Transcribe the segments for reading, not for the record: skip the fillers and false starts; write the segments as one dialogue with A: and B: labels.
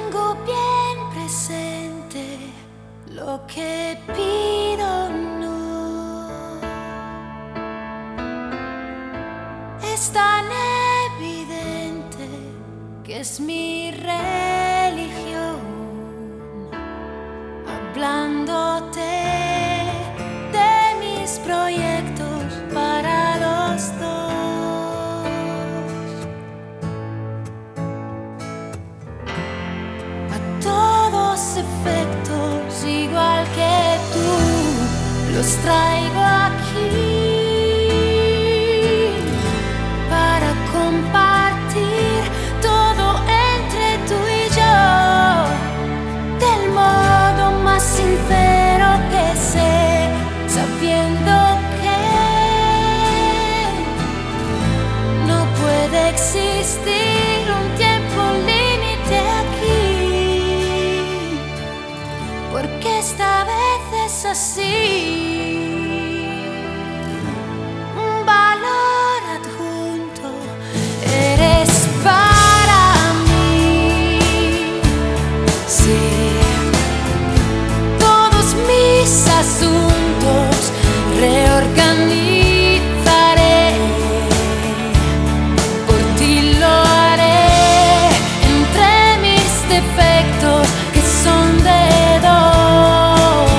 A: Tengo bien presente lo que pido, no es tan evidente que es mi religión, hablándote de mis proyectos para los dos. A todos efectos, igual que tú, los traigo aquí para compartir todo entre tú y yo, del modo más sincero que sé, sabiendo que no puede existir un tiempo límite aquí, porque esta vez es así. Un valor adjunto eres para mí. Sí, todos mis asuntos reorganizaré. Por ti lo haré entre mis defectos, que son de dos.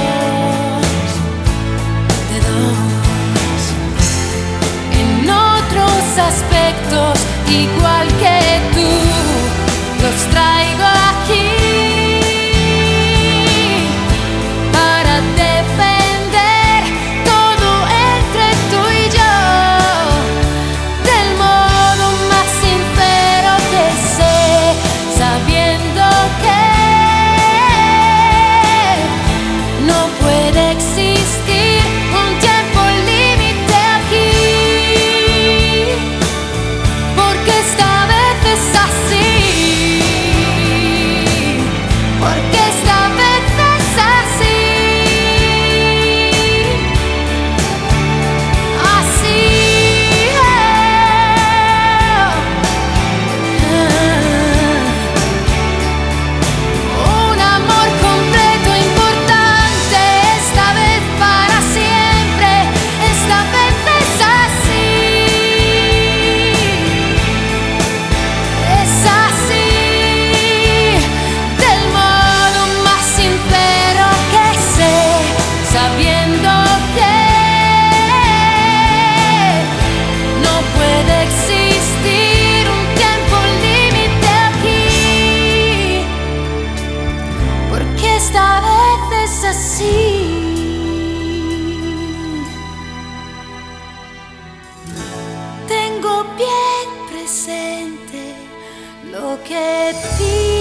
A: En otros aspectos, igual que tú, los traigo aquí para defender todo entre tú y yo, del modo más sincero que sé, sabiendo que no puede existir un tiempo límite aquí, porque esta vez es así, porque esta vez es así, un amor completo, importante, esta vez para siempre, esta vez es así, del modo más sincero que sé, sabiendo que no puede existir un tiempo límite aquí, porque esta vez es así. Tengo bien presente lo que pido.